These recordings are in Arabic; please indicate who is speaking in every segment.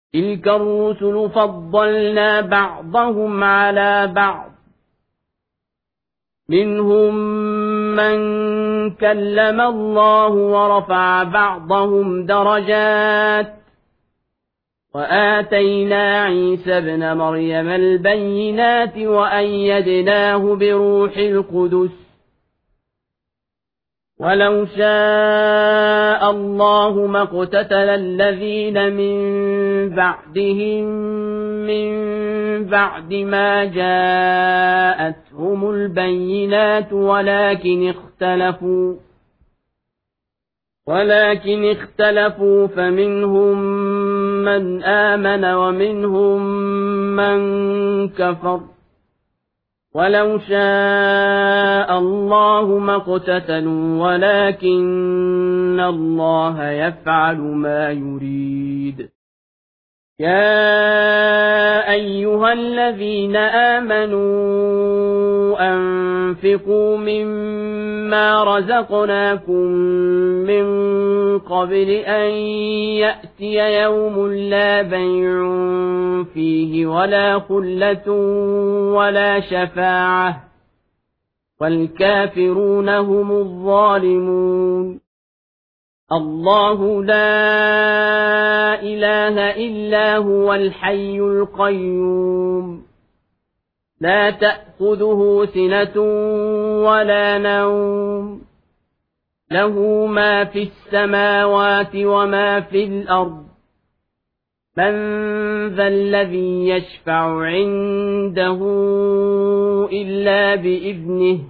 Speaker 1: تلك الرسل فضلنا بعضهم على بعض منهم من كلم الله ورفع بعضهم درجات وآتينا عيسى ابن مريم البينات وأيدناه بروح القدس ولو شاء الله ما اقتتل الذين من بعدهم من بعد ما جاءتهم البينات ولكن اختلفوا فمنهم من آمن ومنهم من كفر ولو شاء الله ما اقتتلوا ولكن الله يفعل ما يريد يا أيها الذين آمنوا أنفقوا مما رزقناكم من قبل أن يأتي يوم لا بيع فيه ولا خلة ولا شفاعة والكافرون هم الظالمون الله لا إله إلا هو الحي القيوم لا تأخذه سنة ولا نوم له ما في السماوات وما في الأرض من ذا الذي يشفع عنده إلا بإذنه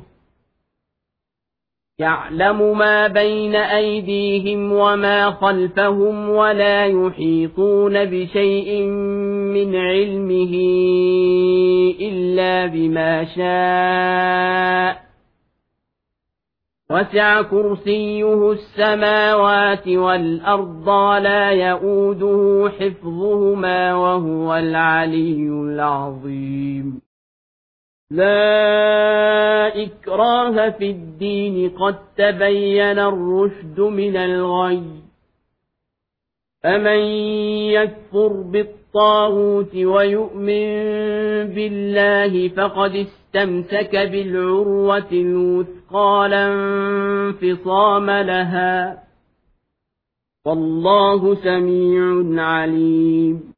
Speaker 1: يعلم ما بين أيديهم وما خلفهم ولا يحيطون بشيء من علمه إلا بما شاء وسع كرسيه السماوات والأرض ولا يؤوده حفظهما وهو العلي العظيم لا إكراه في الدين قد تبين الرشد من الغي فمن يكفر بالطاغوت ويؤمن بالله فقد استمسك بالعروة الوثقى لا انفصام لها والله سميع عليم